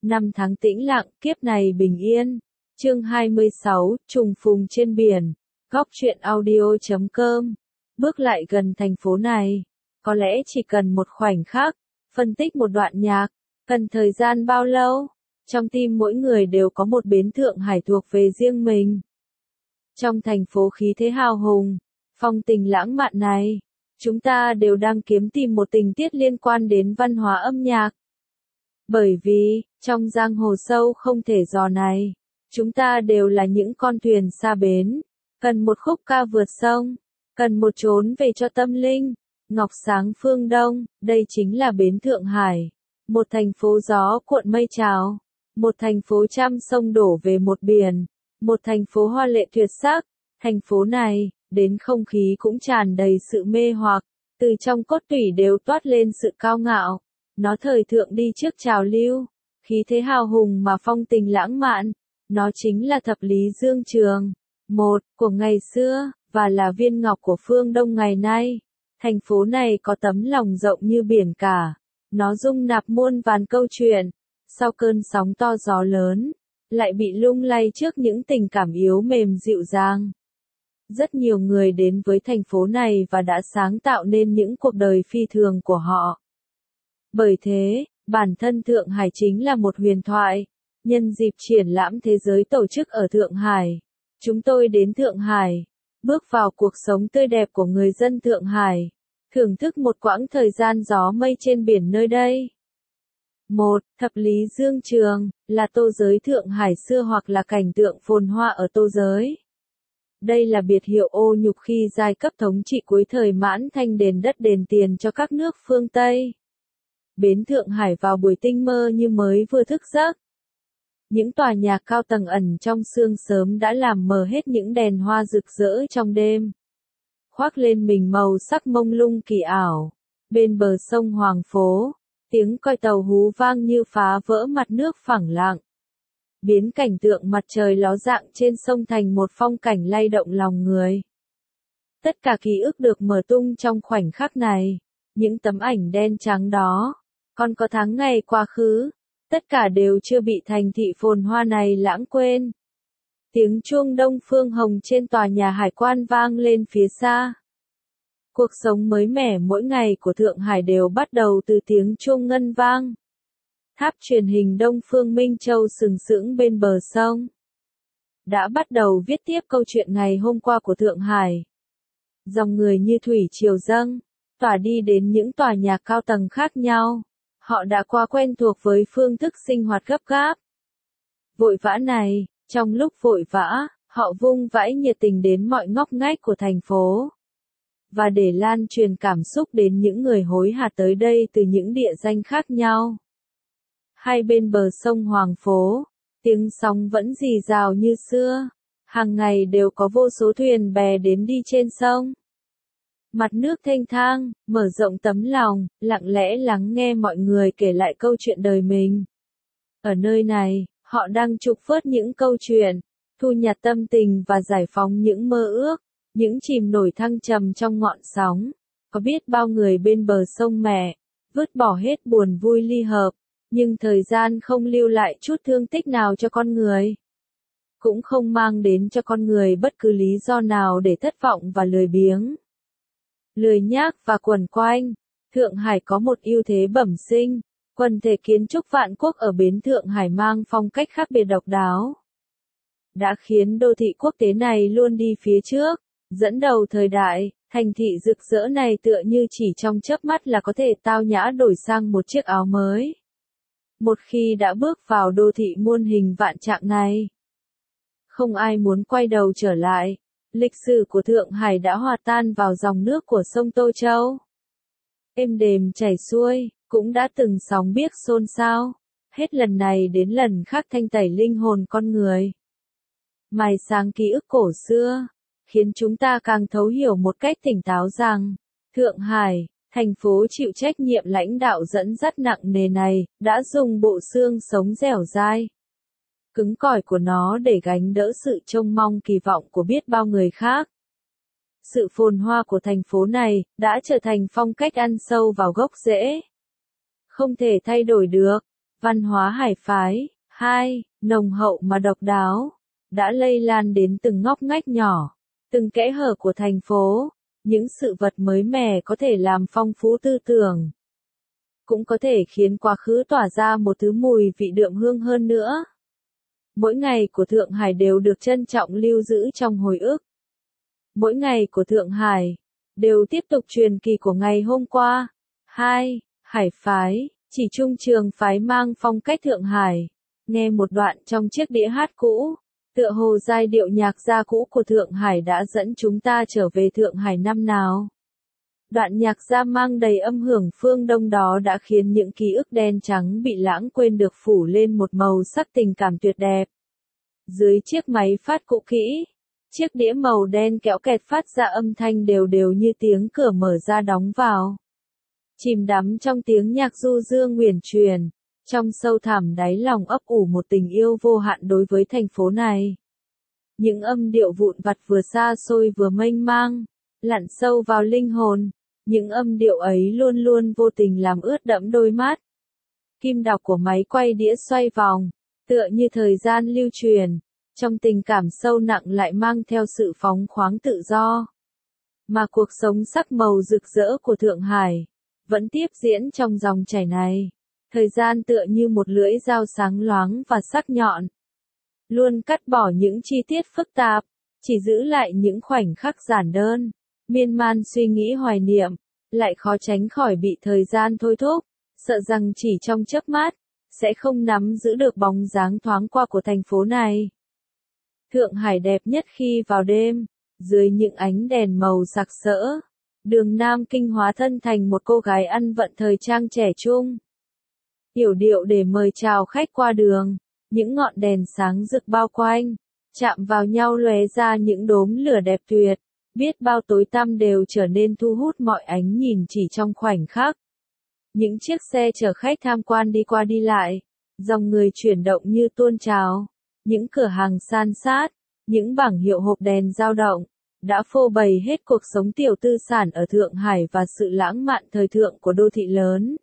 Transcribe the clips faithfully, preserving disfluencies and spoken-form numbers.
Năm tháng tĩnh lặng, kiếp này bình yên. Chương hai mươi sáu, trùng phùng trên biển. Góc truyện audio chấm com. Bước lại gần thành phố này, có lẽ chỉ cần một khoảnh khắc, phân tích một đoạn nhạc, cần thời gian bao lâu? Trong tim mỗi người đều có một bến Thượng Hải thuộc về riêng mình. Trong thành phố khí thế hào hùng, phong tình lãng mạn này, chúng ta đều đang kiếm tìm một tình tiết liên quan đến văn hóa âm nhạc. Bởi vì, trong giang hồ sâu không thể dò này, chúng ta đều là những con thuyền xa bến, cần một khúc ca vượt sông, cần một chốn về cho tâm linh. Ngọc sáng phương Đông, đây chính là bến Thượng Hải, một thành phố gió cuộn mây trào, một thành phố trăm sông đổ về một biển, một thành phố hoa lệ tuyệt sắc. Thành phố này, đến không khí cũng tràn đầy sự mê hoặc, từ trong cốt tủy đều toát lên sự cao ngạo. Nó thời thượng đi trước trào lưu, khí thế hào hùng mà phong tình lãng mạn. Nó chính là thập lý dương trường, một của ngày xưa, và là viên ngọc của phương Đông ngày nay. Thành phố này có tấm lòng rộng như biển cả, nó dung nạp muôn vàn câu chuyện, sau cơn sóng to gió lớn, lại bị lung lay trước những tình cảm yếu mềm dịu dàng. Rất nhiều người đến với thành phố này và đã sáng tạo nên những cuộc đời phi thường của họ. Bởi thế, bản thân Thượng Hải chính là một huyền thoại. Nhân dịp triển lãm thế giới tổ chức ở Thượng Hải, chúng tôi đến Thượng Hải, bước vào cuộc sống tươi đẹp của người dân Thượng Hải, thưởng thức một quãng thời gian gió mây trên biển nơi đây. Một, Thập lý dương trường, là tô giới Thượng Hải xưa hoặc là cảnh tượng phồn hoa ở tô giới. Đây là biệt hiệu ô nhục khi giai cấp thống trị cuối thời Mãn Thanh đền đất đền tiền cho các nước phương Tây. Bến Thượng Hải vào buổi tinh mơ như mới vừa thức giấc. Những tòa nhà cao tầng ẩn trong sương sớm đã làm mờ hết những đèn hoa rực rỡ trong đêm. Khoác lên mình màu sắc mông lung kỳ ảo. Bên bờ sông Hoàng Phố, tiếng còi tàu hú vang như phá vỡ mặt nước phẳng lặng. Biến cảnh tượng mặt trời ló dạng trên sông thành một phong cảnh lay động lòng người. Tất cả ký ức được mở tung trong khoảnh khắc này. Những tấm ảnh đen trắng đó, còn có tháng ngày quá khứ. Tất cả đều chưa bị thành thị phồn hoa này lãng quên. Tiếng chuông Đông Phương Hồng trên tòa nhà hải quan vang lên phía xa. Cuộc sống mới mẻ mỗi ngày của Thượng Hải đều bắt đầu từ tiếng chuông ngân vang. Tháp truyền hình Đông Phương Minh Châu sừng sững bên bờ sông. Đã bắt đầu viết tiếp câu chuyện ngày hôm qua của Thượng Hải. Dòng người như thủy triều dâng, tỏa đi đến những tòa nhà cao tầng khác nhau. Họ đã quá quen thuộc với phương thức sinh hoạt gấp gáp. Vội vã này, trong lúc vội vã, họ vung vãi nhiệt tình đến mọi ngóc ngách của thành phố. Và để lan truyền cảm xúc đến những người hối hả tới đây từ những địa danh khác nhau. Hai bên bờ sông Hoàng Phố, tiếng sóng vẫn rì rào như xưa. Hàng ngày đều có vô số thuyền bè đến đi trên sông. Mặt nước thênh thang, mở rộng tấm lòng, lặng lẽ lắng nghe mọi người kể lại câu chuyện đời mình. Ở nơi này, họ đang trục vớt những câu chuyện, thu nhặt tâm tình và giải phóng những mơ ước, những chìm nổi thăng trầm trong ngọn sóng. Có biết bao người bên bờ sông mẹ, vứt bỏ hết buồn vui ly hợp, nhưng thời gian không lưu lại chút thương tích nào cho con người. Cũng không mang đến cho con người bất cứ lý do nào để thất vọng và lười biếng. Lười nhác và quẩn quanh, Thượng Hải có một ưu thế bẩm sinh, quần thể kiến trúc vạn quốc ở bến Thượng Hải mang phong cách khác biệt độc đáo. Đã khiến đô thị quốc tế này luôn đi phía trước, dẫn đầu thời đại, thành thị rực rỡ này tựa như chỉ trong chớp mắt là có thể tao nhã đổi sang một chiếc áo mới. Một khi đã bước vào đô thị muôn hình vạn trạng này, không ai muốn quay đầu trở lại. Lịch sử của Thượng Hải đã hòa tan vào dòng nước của sông Tô Châu. Êm đềm chảy xuôi, cũng đã từng sóng biếc xôn xao. Hết lần này đến lần khác thanh tẩy linh hồn con người. Mài sáng ký ức cổ xưa, khiến chúng ta càng thấu hiểu một cách tỉnh táo rằng, Thượng Hải, thành phố chịu trách nhiệm lãnh đạo dẫn dắt nặng nề này, đã dùng bộ xương sống dẻo dai, cứng cỏi của nó để gánh đỡ sự trông mong kỳ vọng của biết bao người khác. Sự phồn hoa của thành phố này đã trở thành phong cách ăn sâu vào gốc rễ, không thể thay đổi được, Văn hóa hải phái. Hai, nồng hậu mà độc đáo, đã lây lan đến từng ngóc ngách nhỏ, từng kẽ hở của thành phố. Những sự vật mới mẻ có thể làm phong phú tư tưởng, cũng có thể khiến quá khứ tỏa ra một thứ mùi vị đượm hương hơn nữa. Mỗi ngày của Thượng Hải đều được trân trọng lưu giữ trong hồi ức. Mỗi ngày của Thượng Hải đều tiếp tục truyền kỳ của ngày hôm qua. Hai, hải phái, chỉ trung trường phái mang phong cách Thượng Hải. Nghe một đoạn trong chiếc đĩa hát cũ, tựa hồ giai điệu nhạc gia cũ của Thượng Hải đã dẫn chúng ta trở về Thượng Hải năm nào. Đoạn nhạc gia mang đầy âm hưởng phương Đông đó đã khiến những ký ức đen trắng bị lãng quên được phủ lên một màu sắc tình cảm tuyệt đẹp. Dưới chiếc máy phát cũ kỹ, chiếc đĩa màu đen kéo kẹt phát ra âm thanh đều đều như tiếng cửa mở ra đóng vào. Chìm đắm trong tiếng nhạc du dương nguyền truyền, trong sâu thẳm đáy lòng ấp ủ một tình yêu vô hạn đối với thành phố này. Những âm điệu vụn vặt vừa xa xôi vừa mênh mang, lặn sâu vào linh hồn, những âm điệu ấy luôn luôn vô tình làm ướt đẫm đôi mắt. Kim đọc của máy quay đĩa xoay vòng, tựa như thời gian lưu truyền, trong tình cảm sâu nặng lại mang theo sự phóng khoáng tự do. Mà cuộc sống sắc màu rực rỡ của Thượng Hải vẫn tiếp diễn trong dòng chảy này. Thời gian tựa như một lưỡi dao sáng loáng và sắc nhọn, luôn cắt bỏ những chi tiết phức tạp, chỉ giữ lại những khoảnh khắc giản đơn. Miên man suy nghĩ hoài niệm, lại khó tránh khỏi bị thời gian thôi thúc, sợ rằng chỉ trong chớp mắt sẽ không nắm giữ được bóng dáng thoáng qua của thành phố này. Thượng Hải đẹp nhất khi vào đêm, dưới những ánh đèn màu sặc sỡ, đường Nam Kinh hóa thân thành một cô gái ăn vận thời trang trẻ trung. Yểu điệu để mời chào khách qua đường, những ngọn đèn sáng rực bao quanh, chạm vào nhau lóe ra những đốm lửa đẹp tuyệt, biết bao tối tăm đều trở nên thu hút mọi ánh nhìn chỉ trong khoảnh khắc. Những chiếc xe chở khách tham quan đi qua đi lại, dòng người chuyển động như tuôn trào, những cửa hàng san sát, những bảng hiệu hộp đèn dao động, đã phô bày hết cuộc sống tiểu tư sản ở Thượng Hải và sự lãng mạn thời thượng của đô thị lớn.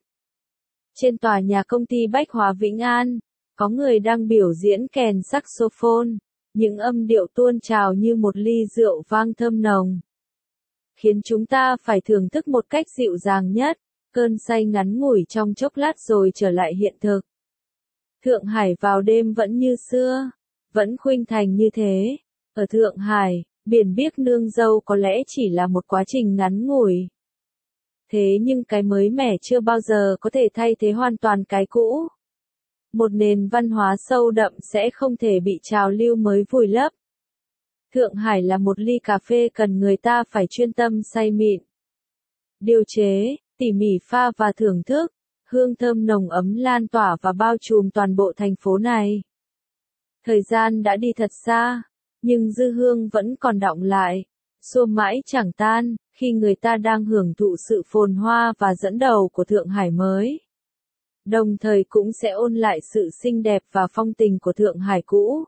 Trên tòa nhà công ty Bách Hóa Vĩnh An, có người đang biểu diễn kèn saxophone, những âm điệu tuôn trào như một ly rượu vang thơm nồng, khiến chúng ta phải thưởng thức một cách dịu dàng nhất, cơn say ngắn ngủi trong chốc lát rồi trở lại hiện thực. Thượng Hải vào đêm vẫn như xưa, vẫn khuynh thành như thế. Ở Thượng Hải, biển biếc nương dâu có lẽ chỉ là một quá trình ngắn ngủi. Thế nhưng cái mới mẻ chưa bao giờ có thể thay thế hoàn toàn cái cũ. Một nền văn hóa sâu đậm sẽ không thể bị trào lưu mới vùi lấp. Thượng Hải là một ly cà phê cần người ta phải chuyên tâm say mịn, điều chế, tỉ mỉ pha và thưởng thức, hương thơm nồng ấm lan tỏa và bao trùm toàn bộ thành phố này. Thời gian đã đi thật xa, nhưng dư hương vẫn còn đọng lại, xua mãi chẳng tan, khi người ta đang hưởng thụ sự phồn hoa và dẫn đầu của Thượng Hải mới. Đồng thời cũng sẽ ôn lại sự xinh đẹp và phong tình của Thượng Hải cũ.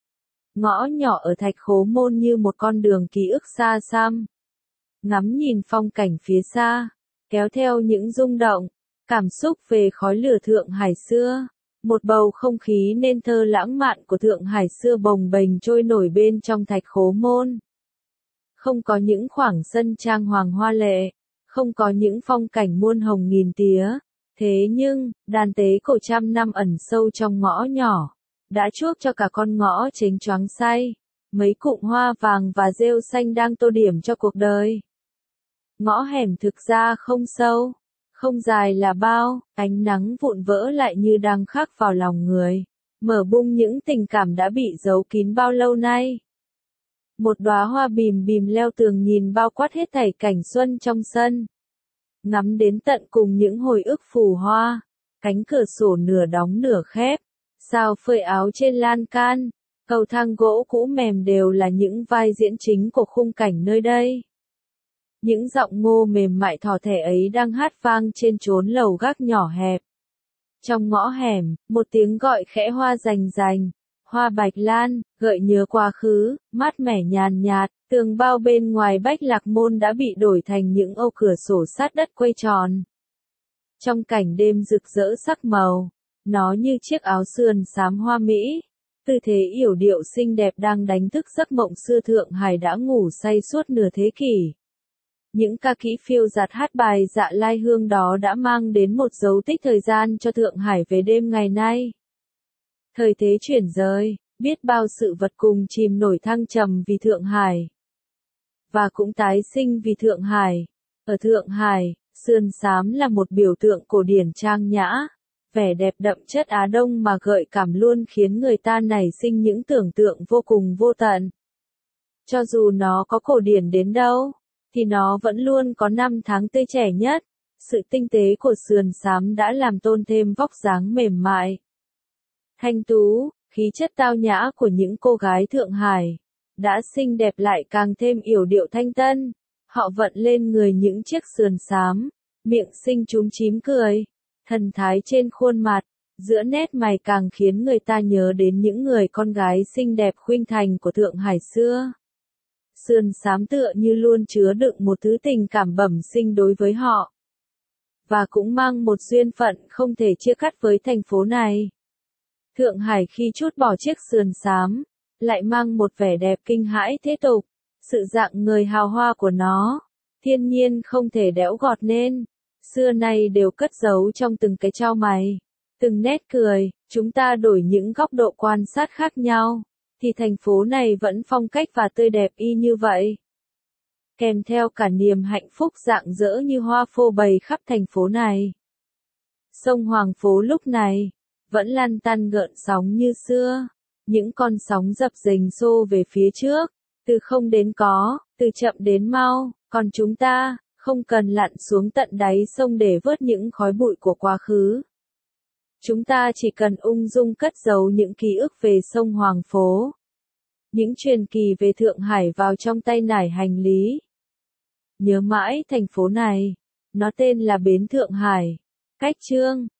Ngõ nhỏ ở Thạch Khố Môn như một con đường ký ức xa xăm. Ngắm nhìn phong cảnh phía xa, kéo theo những rung động, cảm xúc về khói lửa Thượng Hải xưa. Một bầu không khí nên thơ lãng mạn của Thượng Hải xưa bồng bềnh trôi nổi bên trong Thạch Khố Môn. Không có những khoảng sân trang hoàng hoa lệ, không có những phong cảnh muôn hồng nghìn tía. Thế nhưng, đàn tế cổ trăm năm ẩn sâu trong ngõ nhỏ, đã chuốc cho cả con ngõ chếnh choáng say. Mấy cụm hoa vàng và rêu xanh đang tô điểm cho cuộc đời. Ngõ hẻm thực ra không sâu, không dài là bao, ánh nắng vụn vỡ lại như đang khắc vào lòng người, mở bung những tình cảm đã bị giấu kín bao lâu nay. Một đóa hoa bìm bìm leo tường nhìn bao quát hết thảy cảnh xuân trong sân. Ngắm đến tận cùng những hồi ức phù hoa, cánh cửa sổ nửa đóng nửa khép, sao phơi áo trên lan can, cầu thang gỗ cũ mềm đều là những vai diễn chính của khung cảnh nơi đây. Những giọng ngô mềm mại thỏ thẻ ấy đang hát vang trên chốn lầu gác nhỏ hẹp. Trong ngõ hẻm, một tiếng gọi khẽ hoa rành rành, hoa bạch lan, gợi nhớ quá khứ, mát mẻ nhàn nhạt, tường bao bên ngoài Bách Lạc Môn đã bị đổi thành những ô cửa sổ sát đất quay tròn. Trong cảnh đêm rực rỡ sắc màu, Nó như chiếc áo sườn xám hoa mỹ, tư thế yểu điệu xinh đẹp đang đánh thức giấc mộng xưa Thượng Hải đã ngủ say suốt nửa thế kỷ. Những ca kỹ phiêu dạt hát bài Dạ Lai Hương đó đã mang đến một dấu tích thời gian cho Thượng Hải về đêm ngày nay. Thời thế chuyển rời, biết bao sự vật cùng chìm nổi thăng trầm vì Thượng Hải. Và cũng tái sinh vì Thượng Hải. Ở Thượng Hải, sườn xám là một biểu tượng cổ điển trang nhã, vẻ đẹp đậm chất Á Đông mà gợi cảm luôn khiến người ta nảy sinh những tưởng tượng vô cùng vô tận. Cho dù nó có cổ điển đến đâu, thì nó vẫn luôn có năm tháng tươi trẻ nhất. Sự tinh tế của sườn xám đã làm tôn thêm vóc dáng mềm mại, thanh tú, khí chất tao nhã của những cô gái Thượng Hải, đã xinh đẹp lại càng thêm yểu điệu thanh tân. Họ vận lên người những chiếc sườn xám, miệng xinh chúm chím cười, thần thái trên khuôn mặt, giữa nét mày càng khiến người ta nhớ đến những người con gái xinh đẹp khuynh thành của Thượng Hải xưa. Sườn xám tựa như luôn chứa đựng một thứ tình cảm bẩm sinh đối với họ. Và cũng mang một duyên phận không thể chia cắt với thành phố này. Thượng Hải khi trút bỏ chiếc sườn xám, lại mang một vẻ đẹp kinh hãi thế tục. Sự dạng người hào hoa của nó, thiên nhiên không thể đẽo gọt nên, xưa nay đều cất giấu trong từng cái chau mày, từng nét cười. Chúng ta đổi những góc độ quan sát khác nhau, thì thành phố này vẫn phong cách và tươi đẹp y như vậy. Kèm theo cả niềm hạnh phúc rạng rỡ như hoa phô bày khắp thành phố này. Sông Hoàng Phố lúc này, vẫn lăn tăn gợn sóng như xưa, những con sóng dập dềnh xô về phía trước. Từ không đến có, từ chậm đến mau, còn chúng ta, không cần lặn xuống tận đáy sông để vớt những khói bụi của quá khứ. Chúng ta chỉ cần ung dung cất giấu những ký ức về sông Hoàng Phố. Những truyền kỳ về Thượng Hải vào trong tay nải hành lý. Nhớ mãi thành phố này, nó tên là Bến Thượng Hải. Cách chương